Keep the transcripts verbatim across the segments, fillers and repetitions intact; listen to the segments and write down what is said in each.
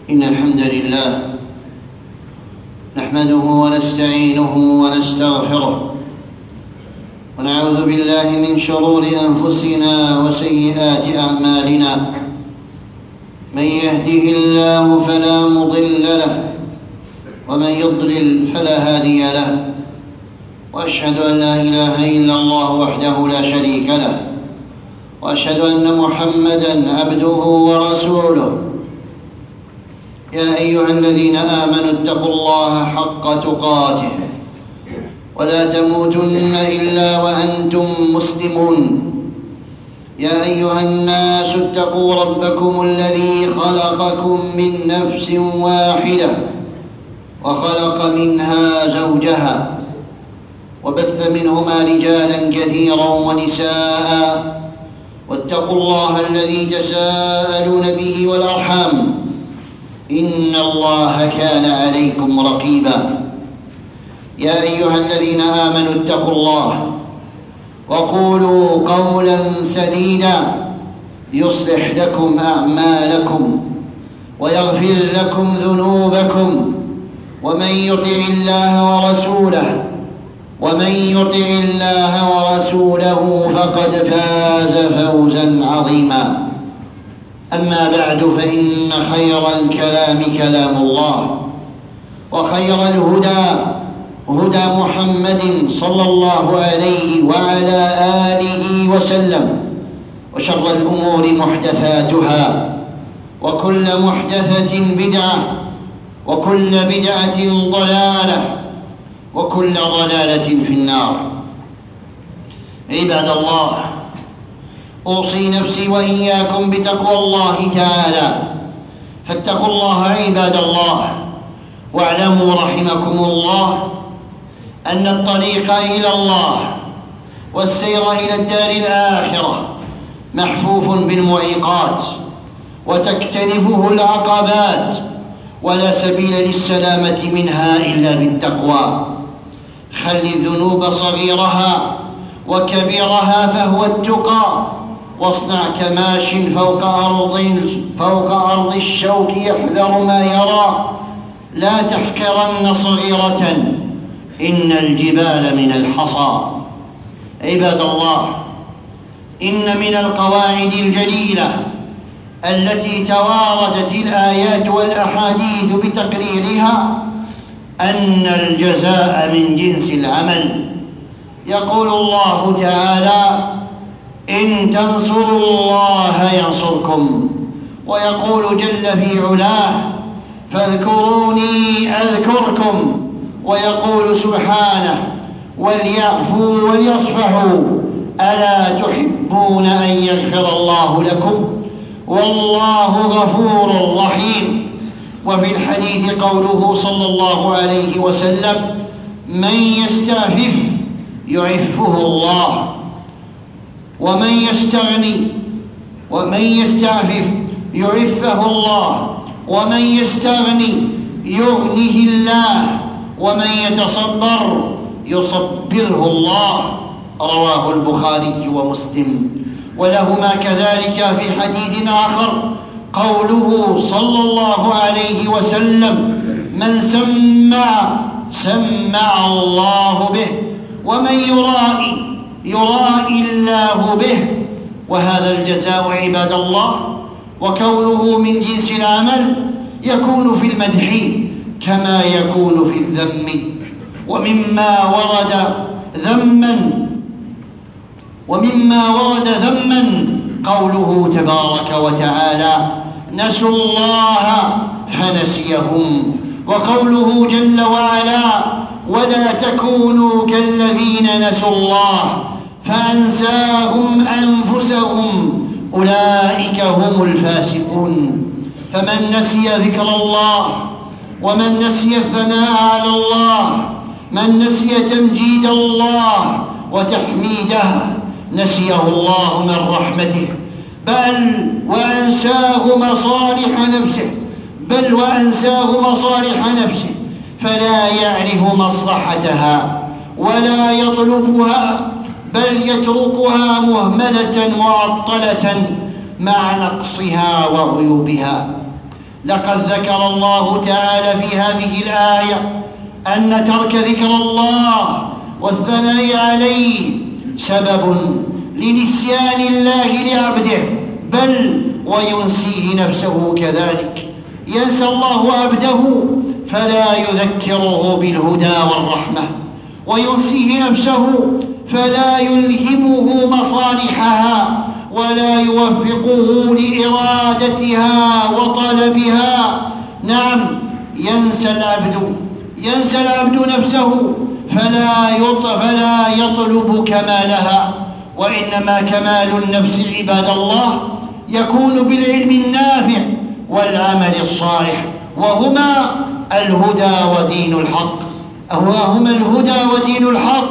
إن الحمد لله نحمده ونستعينه ونستغفره ونعوذ بالله من شرور أنفسنا وسيئات أعمالنا. من يهده الله فلا مضل له ومن يضلل فلا هادي له، وأشهد أن لا إله إلا الله وحده لا شريك له، وأشهد أن محمدًا عبده ورسوله. يا أيها الذين آمنوا اتقوا الله حق تقاته ولا تموتن إلا وأنتم مسلمون. يا أيها الناس اتقوا ربكم الذي خلقكم من نفس واحدة وخلق منها زوجها وبث منهما رجالا كثيرا ونساء، واتقوا الله الذي تساءلون به والأرحام إن الله كان عليكم رقيبا. يا أيها الذين آمنوا اتقوا الله وقولوا قولا سديدا يصلح لكم أعمالكم ويغفر لكم ذنوبكم، ومن يطع الله ورسوله ومن يطع الله ورسوله فقد فاز فوزا عظيما. أما بعد، فإن خير الكلام كلام الله، وخير الهدى هدى محمد صلى الله عليه وعلى آله وسلم، وشر الأمور محدثاتها، وكل محدثة بدعة، وكل بدعة ضلالة، وكل ضلالة في النار. عباد الله، أوصي نفسي وإياكم بتقوى الله تعالى، فاتقوا الله عباد الله، واعلموا رحمكم الله أن الطريق إلى الله والسير إلى الدار الآخرة محفوف بالمعيقات وتكتنفه العقبات، ولا سبيل للسلامة منها إلا بالتقوى. خل الذنوب صغيرها وكبيرها فهو التقى، واصنع كماش فوق أرض فوق أرض الشوك يحذر ما يرى، لا تحقرن صغيرة إن الجبال من الحصى. عباد الله، إن من القواعد الجليلة التي تواردت الآيات والأحاديث بتقريرها أن الجزاء من جنس العمل. يقول الله تعالى: إن تنصروا الله ينصركم، ويقول جل في علاه: فاذكروني أذكركم، ويقول سبحانه: وليعفوا وليصفحوا ألا تحبون أن يغفر الله لكم والله غفور رحيم. وفي الحديث قوله صلى الله عليه وسلم: من يستعفف يعفه الله، ومن يستغني ومن يستعفف يعفه الله، ومن يستغني يغنيه الله، ومن يتصبر يصبره الله. رواه البخاري ومسلم. ولهما كذلك في حديث آخر قوله صلى الله عليه وسلم: من سمع سمع الله به، ومن يرائي يرائي الله به. وهذا الجزاء عباد الله وكونه من جنس العمل يكون في المدح كما يكون في الذم. ومما ورد ذما ومما ورد ذما قوله تبارك وتعالى: نسوا الله فنسيهم. وقوله جل وعلا: ولا تكونوا كالذين نسوا الله فأنساهم أنفسهم أولئك هم الفاسقون. فمن نسي ذكر الله، ومن نسي الثناء على الله، من نسي تمجيد الله وتحميده، نسيه الله من رحمته، بل وأنساه مصالح نفسه بل وأنساه مصالح نفسه فلا يعرف مصلحتها ولا يطلبها، بل يتركها مهملة معطلة مع نقصها وعيوبها. لقد ذكر الله تعالى في هذه الآية أن ترك ذكر الله والثناء عليه سبب لنسيان الله لعبده، بل وينسيه نفسه كذلك. ينسى الله عبده فلا يذكره بالهدى والرحمة، وينسيه نفسه فلا يلهمه مصالحها ولا يوفقه لإرادتها وطلبها. نعم، ينسى العبد ينسى العبد نفسه فلا فلا يطلب كمالها، وإنما كمال النفس عباد الله يكون بالعلم النافع والعمل الصالح، وهما الهدى ودين الحق وهما الهدى ودين الحق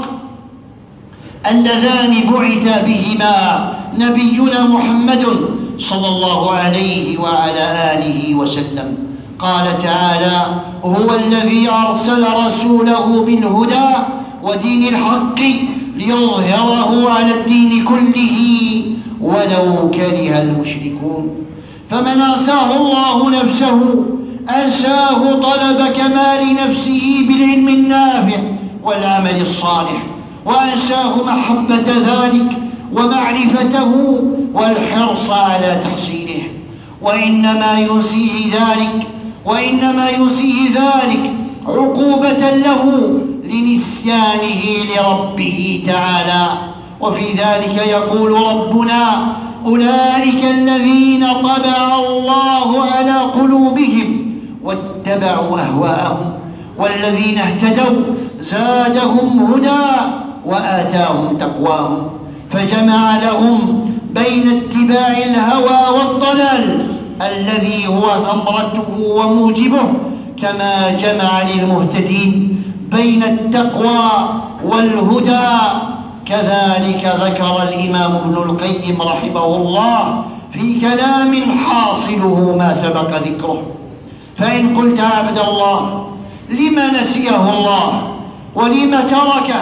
اللذان بعث بهما نبينا محمد صلى الله عليه وعلى آله وسلم. قال تعالى: هو الذي أرسل رسوله بالهدى ودين الحق ليظهره على الدين كله ولو كره المشركون. فمن أنساه الله نفسه أنساه طلب كمال نفسه بالعلم النافع والعمل الصالح، وأنساه محبة ذلك ومعرفته والحرص على تحصيله، وإنما ينسيه ذلك وإنما ينسيه ذلك عقوبة له لنسيانه لربه تعالى. وفي ذلك يقول ربنا: أولئك الذين طبع الله على قلوبهم واتبعوا أهواءهم، والذين اهتدوا زادهم هدى وآتاهم تقواهم. فجمع لهم بين اتباع الهوى والضلال الذي هو ثمرته وموجبه، كما جمع للمهتدين بين التقوى والهدى. كذلك ذكر الإمام ابن القيم رحمه الله في كلام حاصله ما سبق ذكره. فإن قلت عبد الله لما نسيه الله ولما تركه،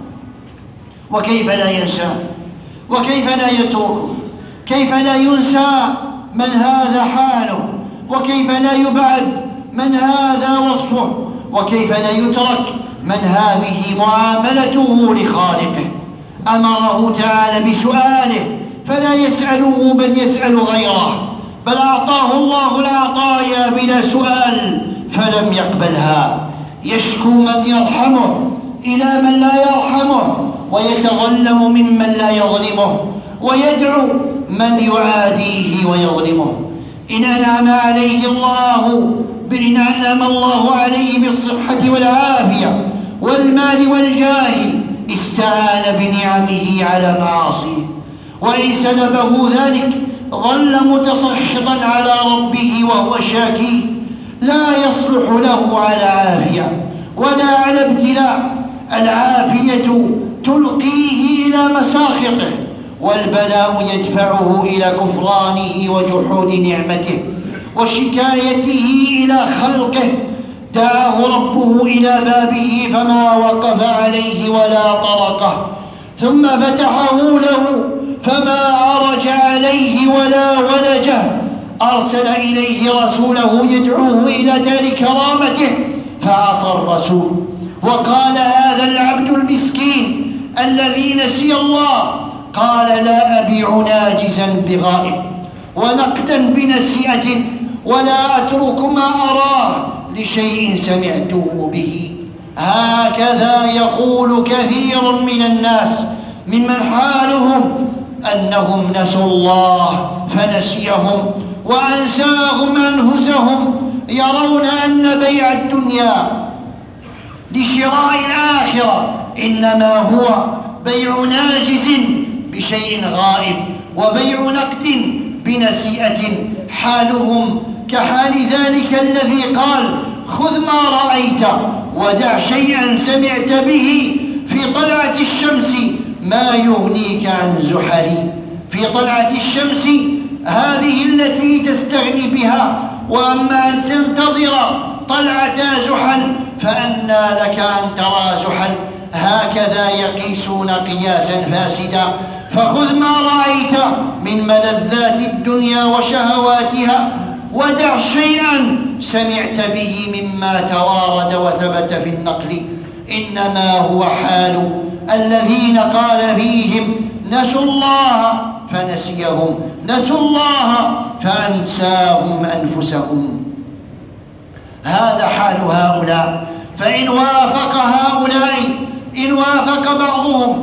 وكيف لا ينسى وكيف لا يتركه، كيف لا ينسى من هذا حاله، وكيف لا يبعد من هذا وصفه، وكيف لا يترك من هذه معاملته لخالقه. أمره تعالى بسؤاله فلا يسأله بل يسأل غيره، بل أعطاه الله العطايا بلا سؤال فلم يقبلها. يشكو من يرحمه إلى من لا يرحمه، ويتظلم ممن لا يظلمه، ويدعو من يعاديه ويظلمه. إن أنعم عليه الله بإن أنعم الله عليه بالصحة والعافية والمال والجاه استعان بنعمه على معاصيه، وإن سلبه ذلك ظل متسخطا على ربه وهو شاكيه. لا يصلح له على عافية ولا على ابتلاء. العافية تلقيه إلى مساخطه، والبلاء يدفعه إلى كفرانه وجحود نعمته وشكايته إلى خلقه. دعاه ربه إلى بابه فما وقف عليه ولا طرقه، ثم فتحه له فما عرج عليه ولا ولجه. أرسل إليه رسوله يدعوه إلى دار كرامته فعصى الرسول، وقال: هذا العبد المسكين الذي نسي الله قال: لا أبيع ناجزا بغائب ونقدا بنسيئة، ولا أترك ما أراه لشيء سمعته به. هكذا يقول كثير من الناس ممن حالهم أنهم نسوا الله فنسيهم وأنساهم أنفسهم، يرون أن بيع الدنيا لشراء الآخرة إنما هو بيع ناجز بشيء غائب، وبيع نقد بنسيئة. حالهم كحال ذلك الذي قال: خذ ما رأيت ودع شيئا سمعت به في طلعة الشمس ما يغنيك عن زحلي. في طلعة الشمس هذه التي تستغني بها، وأما أن تنتظر طلعة زحل فأنى لك أن ترى زحل. هكذا يقيسون قياسا فاسدا. فخذ ما رأيت من ملذات الدنيا وشهواتها ودع شيئا سمعت به مما توارد وثبت في النقل، إنما هو حال الذين قال فيهم نسوا الله فنسيهم، نسوا الله فأنساهم أنفسهم. هذا حال هؤلاء. فإن وافق هؤلاء إن وافق بعضهم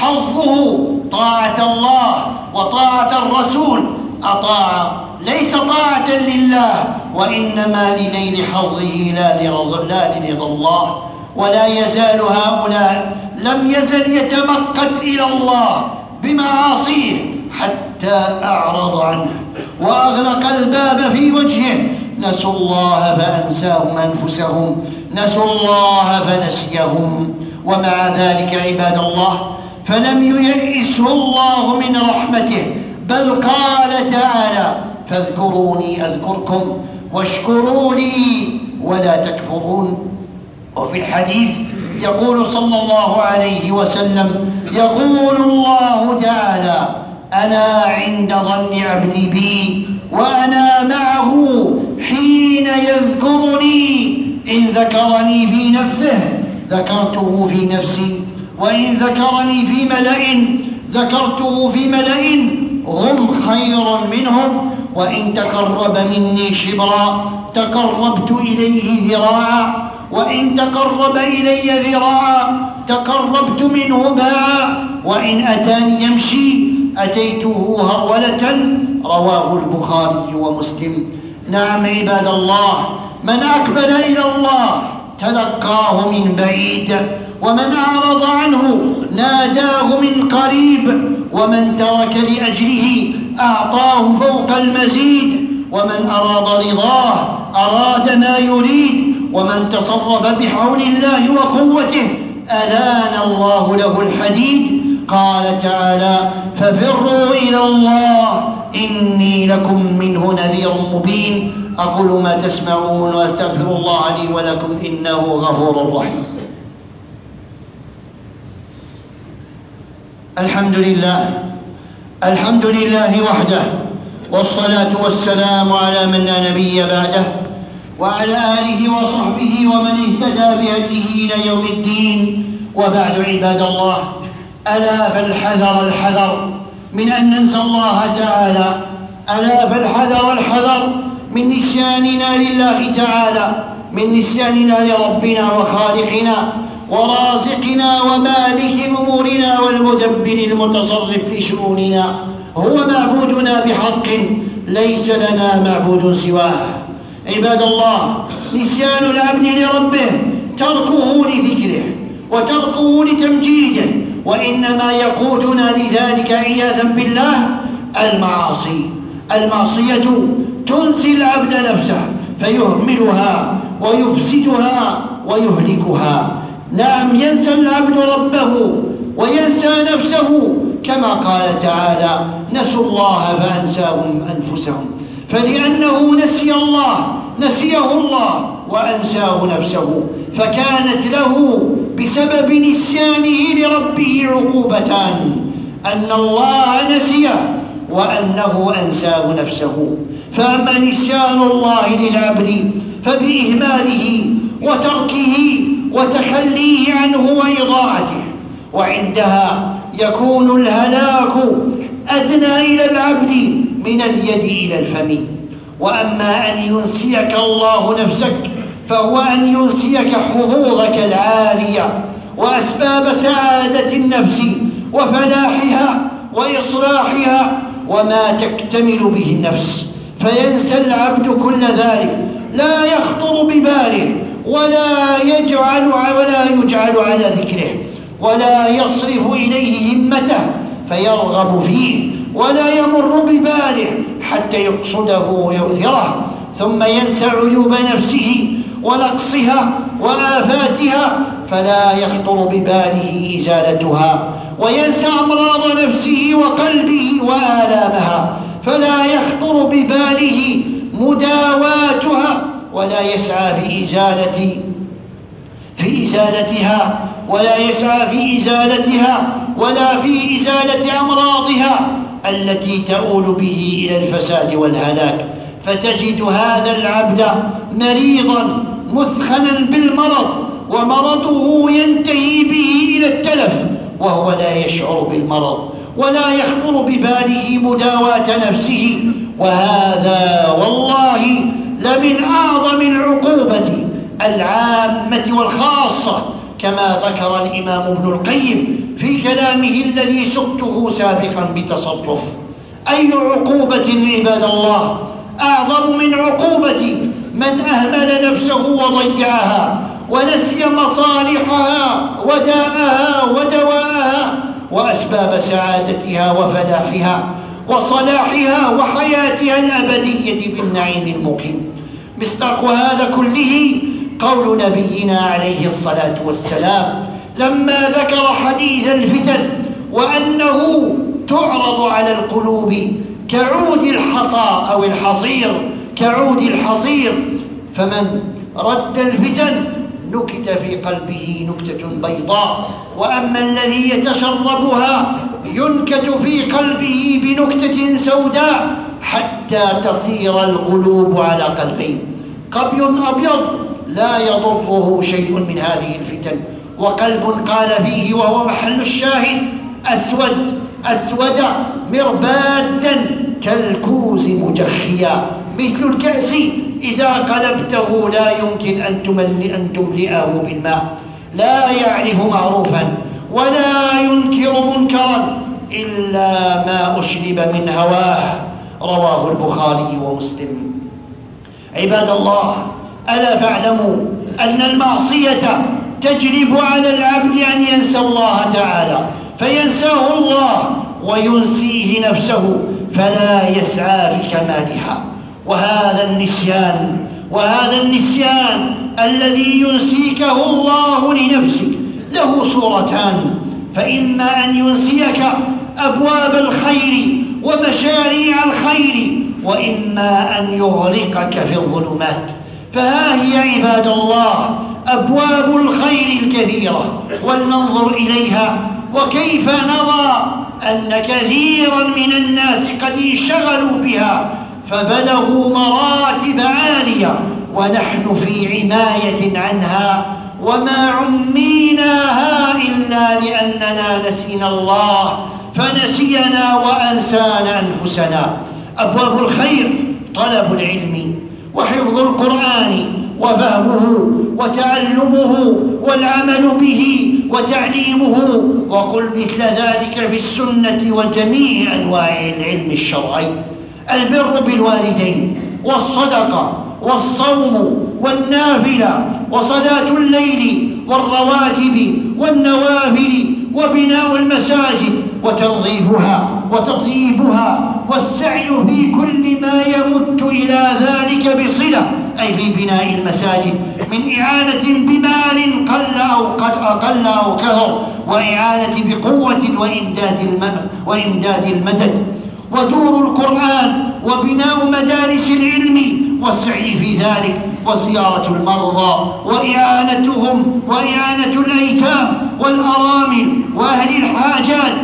حظه طاعة الله وطاعة الرسول أطاع، ليس طاعة لله وإنما لنيل حظه لا لرضا الله. ولا يزال هؤلاء لم يزل يتمقت إلى الله بمعاصيه حتى أعرض عنه وأغلق الباب في وجهه. نسوا الله فأنساهم أنفسهم، نسوا الله فنسيهم. ومع ذلك عباد الله فلم ييئسه الله من رحمته، بل قال تعالى فاذكروني أذكركم واشكروا لي ولا تكفرون. وفي الحديث يقول صلى الله عليه وسلم يقول الله تعالى أنا عند ظن عبدي بي وأنا معه حين يذكرني، إن ذكرني في نفسه ذكرته في نفسي، وإن ذكرني في ملأ ذكرته في ملأ هم خير منهم، وإن تقرب مني شبرا تقربت إليه ذراعا، وإن تقرب إلي ذراعا تقربت منه باعا، وإن أتاني يمشي أتيته هرولة. رواه البخاري ومسلم. نعم عباد الله، من أقبل إلى الله تلقاه من بعيد، ومن أعرض عنه ناداه من قريب، ومن ترك لأجله أعطاه فوق المزيد، ومن أراد رضاه أراد ما يريد، ومن تصرف بحول الله وقوته ألان الله له الحديد. قال تعالى ففروا إلى الله إني لكم منه نذير مبين. أقول ما تسمعون وأستغفر الله لي ولكم إنه غفور رحيم. الحمد لله الحمد لله وحده، والصلاة والسلام على من لا نبي بعده، وعلى آله وصحبه ومن اهتدى بهديه إلى يوم الدين. وبعد عباد الله، ألا فالحذر الحذر من أن ننسى الله تعالى، ألا فالحذر الحذر من نسياننا لله تعالى، من نسياننا لربنا وخالقنا ورازقنا ومالك أمورنا والمدبر المتصرف في شؤوننا. هو معبودنا بحق، ليس لنا معبود سواه. عباد الله، نسيان العبد لربه تركه لذكره وتركه لتمجيده، وإنما يقودنا لذلك عياذا بالله المعاصي. المعصية تنسي العبد نفسه فيهملها ويفسدها ويهلكها. نعم، ينسى العبد ربه وينسى نفسه، كما قال تعالى نسوا الله فأنساهم أنفسهم. فلأنه نسي الله نسيه الله وأنساه نفسه، فكانت له بسبب نسيانه لربه عقوبتان: أن الله نسيه وأنه أنساه نفسه. فأما نسيان الله للعبد فبإهماله وتركه وتخليه عنه وإضاعته، وعندها يكون الهلاك أدنى إلى العبد من اليد إلى الفم. وأما أن ينسيك الله نفسك فهو أن ينسيك حظوظك العالية وأسباب سعادة النفس وفلاحها وإصلاحها وما تكتمل به النفس، فينسى العبد كل ذلك، لا يخطر بباله ولا يجعل ولا يجعل على ذكره، ولا يصرف إليه همته فيرغب فيه، ولا يمر بباله حتى يقصده ويؤثره، ثم ينسى عيوب نفسه ونقصها وآفاتها فلا يخطر بباله إزالتها، وينسى أمراض نفسه وقلبه وآلامها فلا يخطر بباله مداواتها، ولا يسعى في إزالة في إزالتها ولا يسعى في إزالتها ولا في إزالة أمراضها التي تؤول به إلى الفساد والهلاك. فتجد هذا العبد مريضا مثخنا بالمرض، ومرضه ينتهي به إلى التلف وهو لا يشعر بالمرض ولا يخطر بباله مداواة نفسه. وهذا والله لمن أعظم العقوبة العامة والخاصة، كما ذكر الإمام ابن القيم في كلامه الذي سقته سابقا بتصرف. أي عقوبة عباد الله أعظم من عقوبة من أهمل نفسه وضيعها ونسي مصالحها وداءها ودواءها وأسباب سعادتها وفلاحها وصلاحها وحياتها الأبدية في النعيم المقيم؟ مصداق هذا كله قول نبينا عليه الصلاة والسلام لما ذكر حديث الفتن وأنه تعرض على القلوب كعود الحصى أو الحصير، كعود الحصير، فمن رد الفتن نكت في قلبه نكتة بيضاء، وأما الذي يتشربها ينكت في قلبه بنكتة سوداء حتى تصير القلوب على قلبين، قلب أبيض لا يضره شيء من هذه الفتن، وقلب قال فيه وهو محل الشاهد أسود أسود مربادا كالكوز مجخيا، مثل الكأس إذا قلبته لا يمكن أن تملئ أن تملئه بالماء، لا يعرف معروفا ولا ينكر منكرا إلا ما أشرب من هواه، رواه البخاري ومسلم. عباد الله، ألا فاعلموا أن المعصية تجلب على العبد أن ينسى الله تعالى، فينساه الله وينسيه نفسه فلا يسعى في كمالها. وهذا النسيان وهذا النسيان الذي ينسيكه الله لنفسك له صورتان، فإما أن ينسيك أبواب الخير ومشاريع الخير، وإما أن يغرقك في الظلمات. فها هي عباد الله أبواب الخير الكثيرة، ولننظر إليها وكيف نرى أن كثيرا من الناس قد انشغلوا بها فبلغوا مراتب عالية ونحن في عناية عنها، وما عميناها إلا لأننا نسينا الله فنسينا وأنسانا أنفسنا. أبواب الخير طلب العلم وحفظ القرآن وفهمه وتعلمه والعمل به وتعليمه، وقل مثل ذلك في السنة وجميع أنواع العلم الشرعي. البر بالوالدين والصدقة والصوم والنافلة وصلاة الليل والرواتب والنوافل وبناء المساجد وتنظيفها وتطييبها والسعي في كل ما يمت إلى ذلك بصلة، أي في بناء المساجد من إعانة بمال قل أو قد أقل أو كثر، وإعانة بقوة وإمداد وإمداد المدد، ودور القرآن وبناء مدارس العلم والسعي في ذلك، وزيارة المرضى وإعانتهم وإعانة الأيتام والأرامل وأهل الحاجات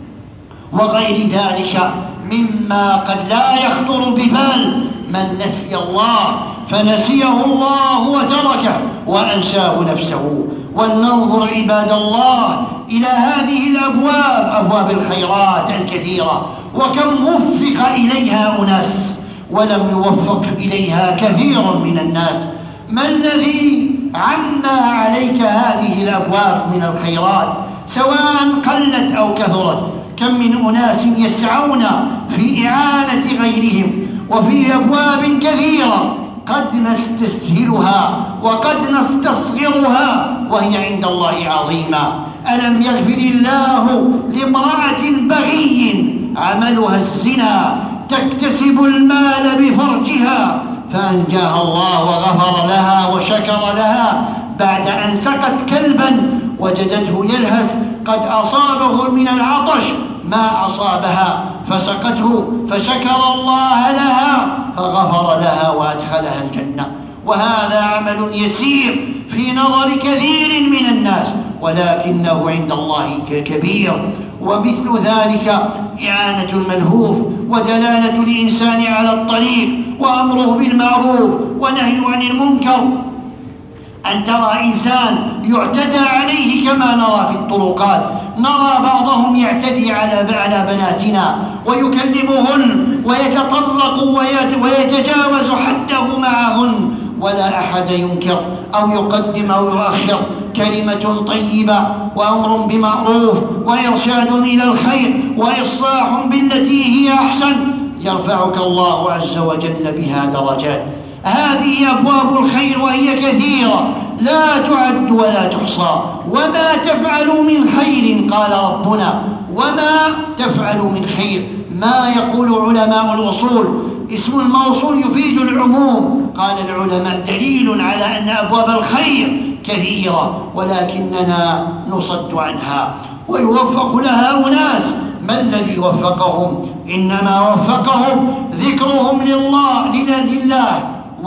وغير ذلك مما قد لا يخطر ببال من نسي الله فنسيه الله وتركه وأنساه نفسه. ولننظر عباد الله إلى هذه الأبواب، أبواب الخيرات الكثيرة، وكم وفق إليها أناس ولم يوفق إليها كثير من الناس. ما الذي عمى عليك هذه الأبواب من الخيرات سواء قلت أو كثرت؟ كم من أناس يسعون في إعانة غيرهم وفي أبواب كثيرة قد نستسهلها وقد نستصغرها وهي عند الله عظيمة. ألم يغفر الله لامرأة بغي عملها الزنا تكتسب المال بفرجها فأنجاها الله وغفر لها وشكر لها بعد أن سقت كلبا وجدته يلهث قد أصابه من العطش ما أصابها فسقته فشكر الله لها فغفر لها وأدخلها الجنة. وهذا عمل يسير في نظر كثير من الناس ولكنه عند الله كبير. ومثل ذلك إعانة الملهوف ودلالة الإنسان على الطريق وأمره بالمعروف ونهيه عن المنكر. أن ترى إنسان يعتدى عليه كما نرى في الطرقات، نرى بعضهم يعتدي على على بناتنا ويكلمهن ويتطلق ويتجاوز حده معهن، ولا أحد ينكر أو يقدم أو يؤخر. كلمة طيبة وأمر بمعروف وإرشاد إلى الخير وإصلاح بالتي هي أحسن يرفعك الله عز وجل بها درجات. هذه أبواب الخير وهي كثيرة لا تعد ولا تحصى. وما تفعلوا من خير، قال ربنا، وما تفعلوا من خير. ما يقول علماء الأصول اسم الموصول يفيد العموم. قال العلماء دليل على أن أبواب الخير كثيرة ولكننا نصد عنها، ويوفق لها أناس. ما الذي وفقهم؟ إنما وفقهم ذكرهم لله لله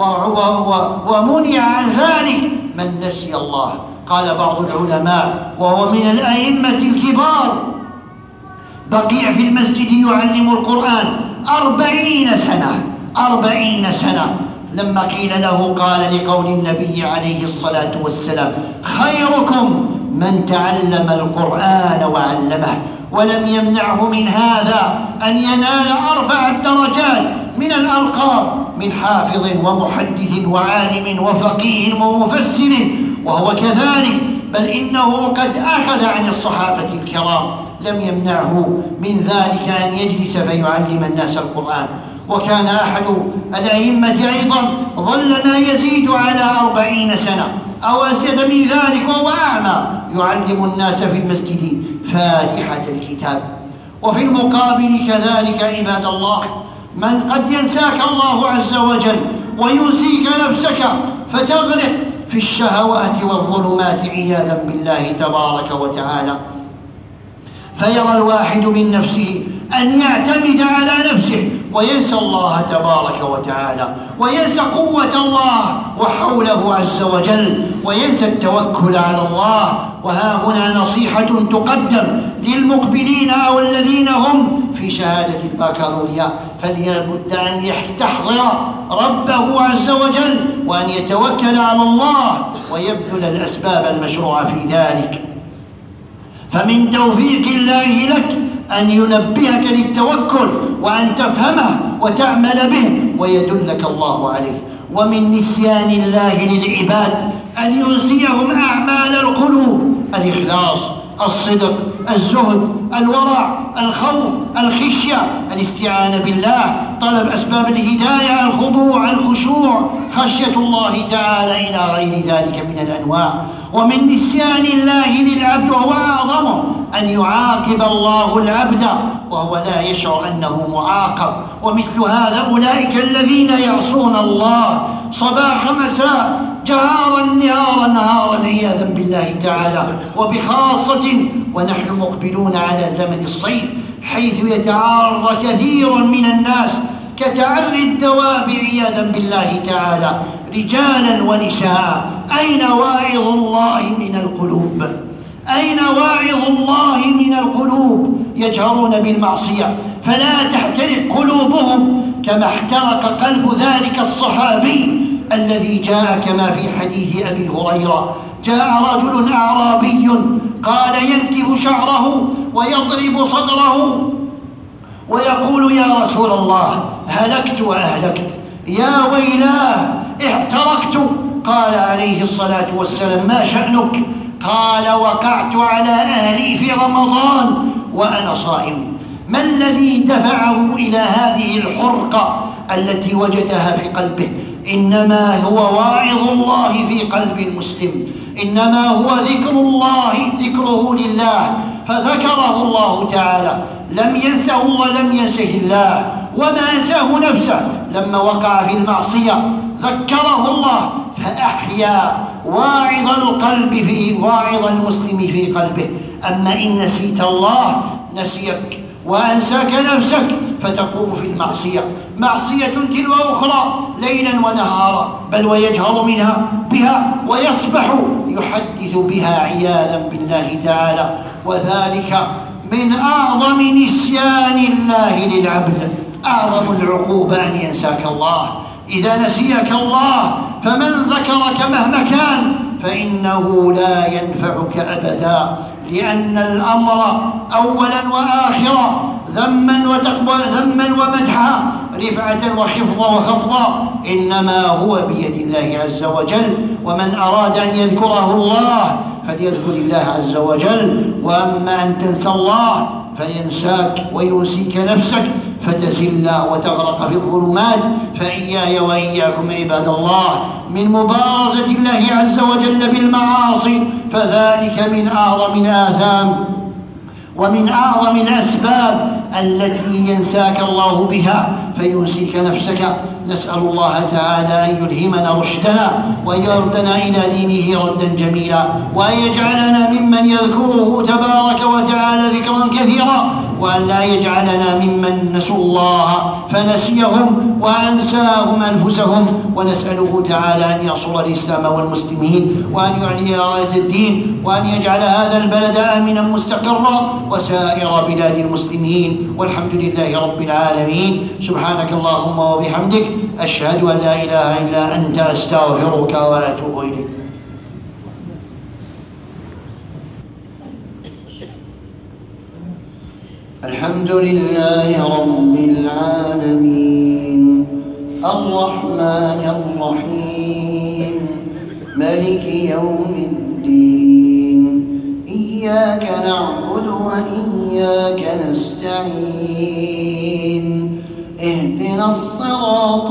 ومنع عن ذلك من نسي الله. قال بعض العلماء وهو من الأئمة الكبار بقي في المسجد يعلم القرآن أربعين سنة أربعين سنة لما قيل له قال لقول النبي عليه الصلاة والسلام خيركم من تعلم القرآن وعلمه، ولم يمنعه من هذا أن ينال أرفع الدرجات من الألقاب من حافظ ومحدث وعالم وفقيه ومفسر، وهو كذلك، بل إنه قد أخذ عن الصحابة الكرام، لم يمنعه من ذلك أن يجلس فيعلم الناس القرآن. وكان أحد الأئمة أيضا ظل ما يزيد على أربعين سنة أو أزيد من ذلك وهو أعمى يعلم الناس في المسجد فاتحة الكتاب. وفي المقابل كذلك عباد الله من قد ينساك الله عز وجل وينسيك نفسك فتغرق في الشهوات والظلمات عياذا بالله تبارك وتعالى، فيرى الواحد من نفسه أن يعتمد على نفسه وينسى الله تبارك وتعالى، وينسى قوة الله وحوله عز وجل، وينسى التوكل على الله. وها هنا نصيحة تقدم للمقبلين أو الذين هم في شهادة البكالوريا، فليبد أن يستحضر ربه عز وجل وأن يتوكل على الله ويبذل الأسباب المشروعة في ذلك. فمن توفيق الله لك أن ينبهك للتوكل وأن تفهمه وتعمل به ويدلك الله عليه. ومن نسيان الله للعباد أن ينسيهم أعمال القلوب، الإخلاص، الصدق، الزهد، الورع، الخوف، الخشية، الاستعانة بالله، طلب أسباب الهداية، الخضوع، الخشوع، خشية الله تعالى إلى غير ذلك من الأنواع. ومن نسيان الله للعبد وهو أعظمه أن يعاقب الله العبد وهو لا يشعر أنه معاقب. ومثل هذا أولئك الذين يعصون الله صباح مساء جهارا نهارا نهارا عياذا بالله تعالى. وبخاصة ونحن مقبلون على زمن الصيف حيث يتعرض كثير من الناس كتعري الدواب عياذا بالله تعالى رجالا ونساء. أين واعظ الله من القلوب؟ أين واعظ الله من القلوب؟ يجهرون بالمعصية فلا تحترق قلوبهم كما احترق قلب ذلك الصحابي الذي جاء كما في حديث أبي هريرة: جاء رجل أعرابي قال ينكف شعره ويضرب صدره ويقول: يا رسول الله هلكت وأهلكت، يا ويلاه احترقت. قال عليه الصلاة والسلام: ما شأنك؟ قال: وقعت على أهلي في رمضان وأنا صائم. ما الذي دفعه إلى هذه الحرقة التي وجدها في قلبه؟ إنما هو واعظ الله في قلب المسلم، إنما هو ذكر الله، ذكره لله، فذكره الله تعالى، لم ينسه ولم ينسه الله، وما أنساه نفسه لما وقع في المعصية ذكره الله فأحيا واعظ القلب في واعظ المسلم في قلبه. أما إن نسيت الله نسيك وأنساك نفسك فتقوم في المعصية، معصية تلو أخرى ليلا ونهارا، بل ويجهر منها بها ويصبح يحدث بها عياذا بالله تعالى. وذلك من أعظم نسيان الله للعبد، أعظم العقوبة أن ينساك الله. إذا نسيك الله فمن ذكرك مهما كان فإنه لا ينفعك أبدا، لأن الأمر أولا وآخرا ذما وتقوى ذما ومدحا، رفعة وخفضا وخفضا، إنما هو بيد الله عز وجل. ومن أراد أن يذكره الله فليذكر الله عز وجل، وأما أن تنسى الله فينساك وينسيك نفسك فتزل وتغرق في الظلمات. فإياي وإياكم عباد الله من مبارزة الله عز وجل بالمعاصي، فذلك من أعظم الآثام ومن أعظم الأسباب التي ينساك الله بها فينسيك نفسك. نسأل الله تعالى أن يلهمنا رشدنا وأن يردنا إلى دينه ردا جميلا، وأن يجعلنا ممن يذكره تبارك وتعالى ذكرا كثيرا، وأن لا يجعلنا ممن نسوا الله فنسيهم وأنساهم أنفسهم. ونسأله تعالى أن ينصر الإسلام والمسلمين، وأن يعلي راية الدين، وأن يجعل هذا البلد آمنا مستقرا وسائر بلاد المسلمين، والحمد لله رب العالمين. سبحانك اللهم وبحمدك، أشهد أن لا إله إلا أنت، أستغفرك وأتوب إليك. الحمد لله رب العالمين، الرحمن الرحيم، ملك يوم الدين، إياك نعبد وإياك نستعين، اهدنا الصراط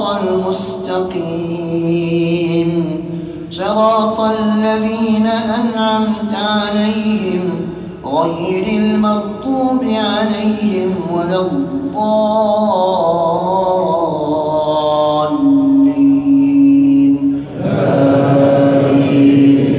المستقيم، صراط الذين أنعمت عليهم غير المغضوب عليهم ولا الضالين، آمين.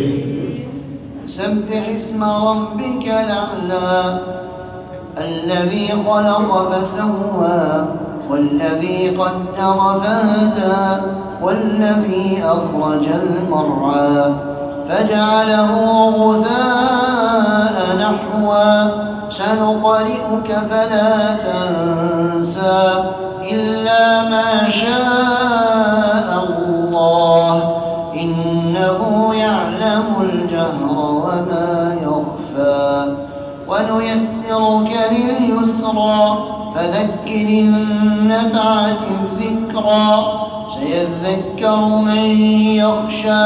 سبح اسم ربك الأعلى الذي خلق فسوى، والذي قدر فهدى، والذي أخرج المرعى فجعله غثاء نحوا، سنقرئك فلا تنسى إلا ما شاء الله، إنه يعلم الجهر وما يخفى، ونيسرك لليسرى فذكر إن نفعت الذكرى، سيذكر من يخشى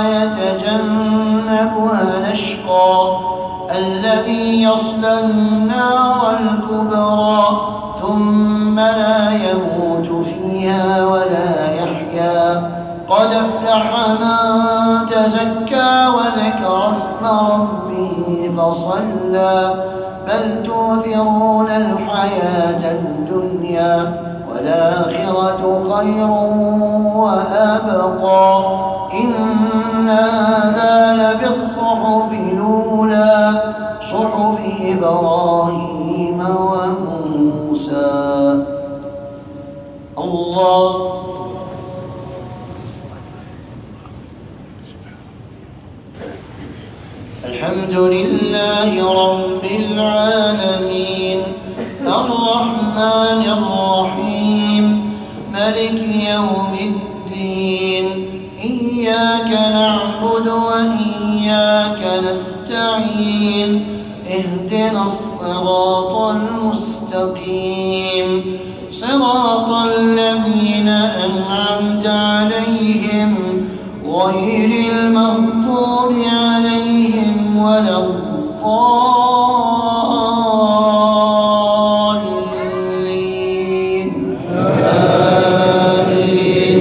ويتجنبها الأشقى الذي يصلى النار الكبرى ثم لا يموت فيها ولا يحيا، قد أفلح من تزكى وذكر اسم ربه فصلى، بل تؤثرون الحياة الدنيا والآخرة خير وأبقى، إن هذا لفي الصحف الأولى، صحف إبراهيم وموسى. الله الحمد لله رب العالمين، الرحمن الرحيم، ملك يوم الدين، إياك نعبد وإياك نستعين، اهدنا الصراط المستقيم، صراط الذين أنعمت عليهم غير المغضوب عليهم ولا الضالين، آمين.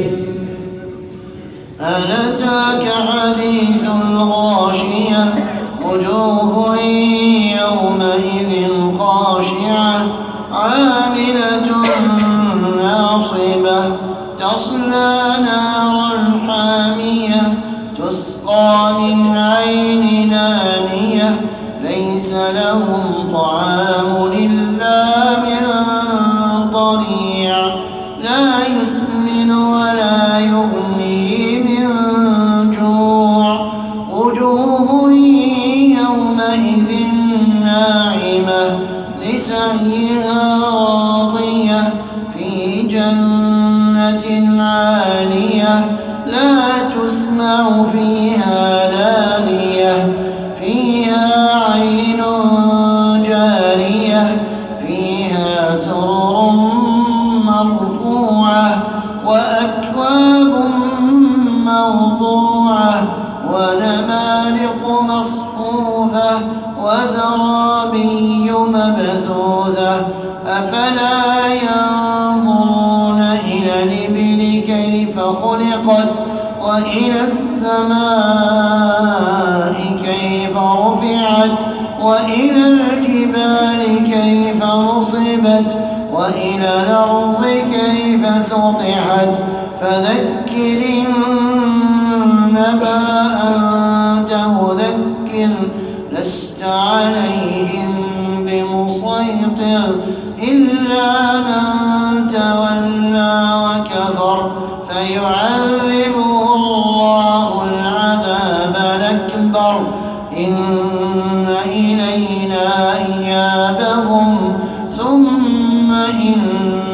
هل أتاك حديث الغاشية، وجوه يومئذ خاشعة، عاملة ناصبة، تصلى نارا حامية، تسقى من عين نانية، ليس لهم طعام إلا من ضريع، لا يسمن ولا يغني من جوع، وجوه يومئذ ناعمة تسمع فيها لاغية فيها عين جارية فيها سرر مرفوعة وأكواب موضوعة ونمارق مصفوفة وزرابي مبثوثة أفلا ينظرون إلى الإبل كيف خلقت وإلى السماء كيف رفعت وإلى الجبال كيف نصبت وإلى الأرض كيف سطحت فذكر إنما أنت مذكر لست عليهم بمسيطر إلا من تولى وكفر فيعذبه الله العذاب الأكبر إن إلينا إيابهم ثم إن